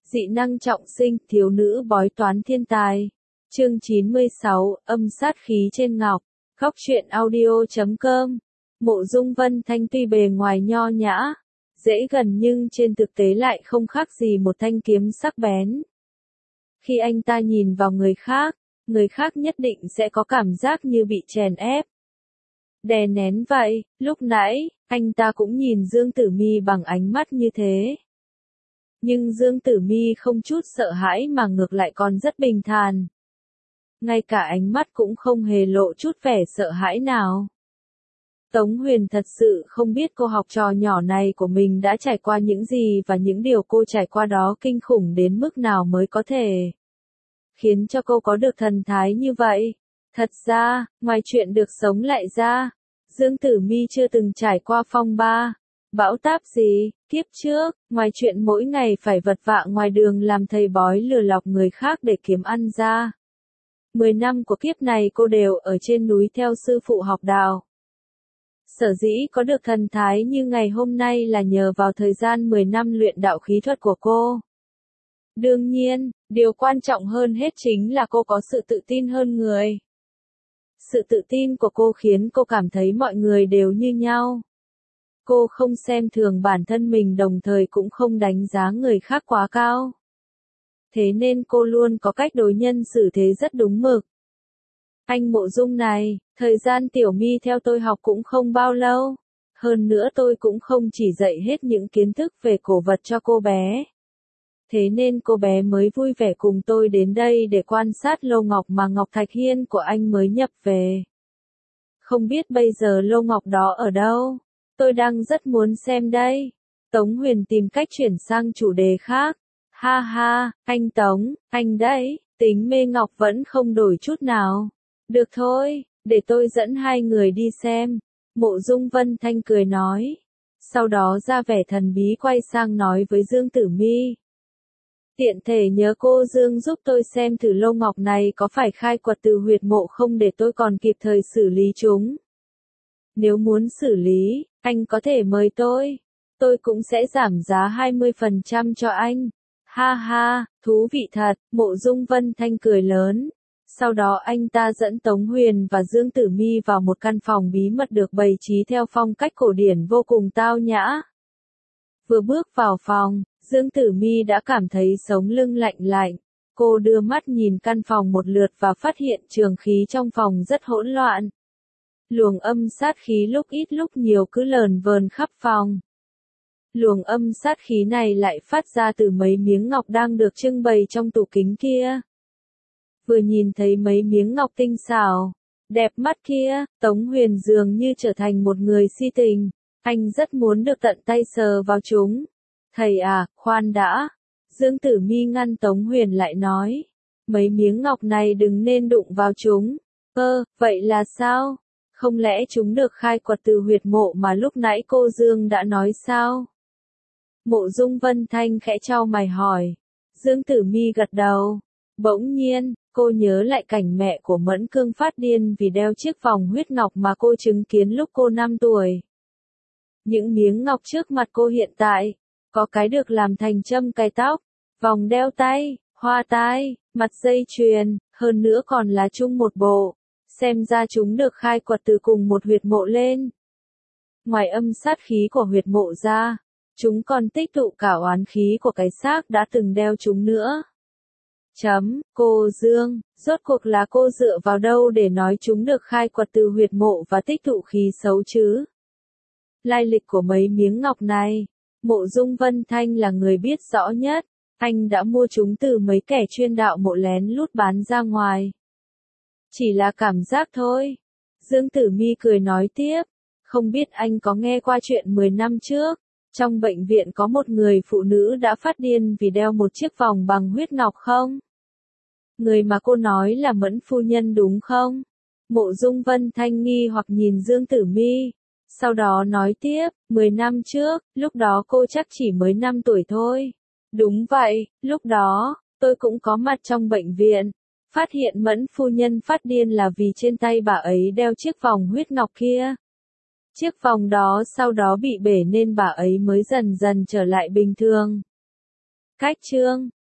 Dị năng trọng sinh, thiếu nữ bói toán thiên tài. Chương 96, âm sát khí trên ngọc. Góc truyện audio.com. Mộ Dung Vân Thanh tuy bề ngoài nho nhã, dễ gần nhưng trên thực tế lại không khác gì một thanh kiếm sắc bén. Khi anh ta nhìn vào người khác nhất định sẽ có cảm giác như bị chèn ép, đè nén vậy. Lúc nãy, anh ta cũng nhìn Dương Tử Mi bằng ánh mắt như thế. Nhưng Dương Tử Mi không chút sợ hãi mà ngược lại còn rất bình thản. Ngay cả ánh mắt cũng không hề lộ chút vẻ sợ hãi nào. Tống Huyền thật sự không biết cô học trò nhỏ này của mình đã trải qua những gì và những điều cô trải qua đó kinh khủng đến mức nào mới có thể khiến cho cô có được thần thái như vậy. Thật ra, ngoài chuyện được sống lại ra, Dương Tử Mi chưa từng trải qua phong ba, bão táp gì. Kiếp trước, ngoài chuyện mỗi ngày phải vật vã ngoài đường làm thầy bói lừa lọc người khác để kiếm ăn ra, 10 năm của kiếp này cô đều ở trên núi theo sư phụ học đạo. Sở dĩ có được thần thái như ngày hôm nay là nhờ vào thời gian 10 năm luyện đạo khí thuật của cô. Đương nhiên, điều quan trọng hơn hết chính là cô có sự tự tin hơn người. Sự tự tin của cô khiến cô cảm thấy mọi người đều như nhau. Cô không xem thường bản thân mình, đồng thời cũng không đánh giá người khác quá cao. Thế nên cô luôn có cách đối nhân xử thế rất đúng mực. Anh Mộ Dung này, thời gian Tiểu Mi theo tôi học cũng không bao lâu. Hơn nữa tôi cũng không chỉ dạy hết những kiến thức về cổ vật cho cô bé. Thế nên cô bé mới vui vẻ cùng tôi đến đây để quan sát lô ngọc mà Ngọc Thạch Hiên của anh mới nhập về. Không biết bây giờ lô ngọc đó ở đâu? Tôi đang rất muốn xem đây. Tống Huyền tìm cách chuyển sang chủ đề khác. Ha ha, anh Tống, anh đấy, tính mê ngọc vẫn không đổi chút nào. Được thôi, để tôi dẫn hai người đi xem. Mộ Dung Vân Thanh cười nói. Sau đó ra vẻ thần bí quay sang nói với Dương Tử Mi. Tiện thể nhớ cô Dương giúp tôi xem thử lô ngọc này có phải khai quật từ huyệt mộ không để tôi còn kịp thời xử lý chúng. Nếu muốn xử lý, anh có thể mời tôi cũng sẽ giảm giá 20% cho anh. Ha ha, thú vị thật, Mộ Dung Vân Thanh cười lớn. Sau đó anh ta dẫn Tống Huyền và Dương Tử Mi vào một căn phòng bí mật được bày trí theo phong cách cổ điển vô cùng tao nhã. Vừa bước vào phòng, Dương Tử Mi đã cảm thấy sống lưng lạnh lạnh. Cô đưa mắt nhìn căn phòng một lượt và phát hiện trường khí trong phòng rất hỗn loạn. Luồng âm sát khí lúc ít lúc nhiều cứ lờn vờn khắp phòng. Luồng âm sát khí này lại phát ra từ mấy miếng ngọc đang được trưng bày trong tủ kính kia. Vừa nhìn thấy mấy miếng ngọc tinh xảo, đẹp mắt kia, Tống Huyền dường như trở thành một người si tình. Anh rất muốn được tận tay sờ vào chúng. Thầy à, khoan đã. Dương Tử Mi ngăn Tống Huyền lại nói. Mấy miếng ngọc này đừng nên đụng vào chúng. Vậy là sao? Không lẽ chúng được khai quật từ huyệt mộ mà lúc nãy cô Dương đã nói sao? Mộ Dung Vân Thanh khẽ chau mày hỏi. Dương Tử Mi gật đầu. Bỗng nhiên, cô nhớ lại cảnh mẹ của Mẫn Cương phát điên vì đeo chiếc vòng huyết ngọc mà cô chứng kiến lúc cô 5 tuổi. Những miếng ngọc trước mặt cô hiện tại, có cái được làm thành châm cài tóc, vòng đeo tay, hoa tai, mặt dây chuyền, hơn nữa còn là chung một bộ. Xem ra chúng được khai quật từ cùng một huyệt mộ lên. Ngoài âm sát khí của huyệt mộ ra, chúng còn tích tụ cả oán khí của cái xác đã từng đeo chúng nữa. Cô Dương, rốt cuộc là cô dựa vào đâu để nói chúng được khai quật từ huyệt mộ và tích tụ khí xấu chứ? Lai lịch của mấy miếng ngọc này, Mộ Dung Vân Thanh là người biết rõ nhất. Anh đã mua chúng từ mấy kẻ chuyên đạo mộ lén lút bán ra ngoài. Chỉ là cảm giác thôi. Dương Tử Mi cười nói tiếp. Không biết anh có nghe qua chuyện 10 năm trước, trong bệnh viện có một người phụ nữ đã phát điên vì đeo một chiếc vòng bằng huyết ngọc không? Người mà cô nói là Mẫn phu nhân đúng không? Mộ Dung Vân Thanh nghi hoặc nhìn Dương Tử Mi. Sau đó nói tiếp, 10 năm trước, lúc đó cô chắc chỉ mới 5 tuổi thôi. Đúng vậy, lúc đó, tôi cũng có mặt trong bệnh viện. Phát hiện Mẫn phu nhân phát điên là vì trên tay bà ấy đeo chiếc vòng huyết ngọc kia. Chiếc vòng đó sau đó bị bể nên bà ấy mới dần dần trở lại bình thường. Cách chương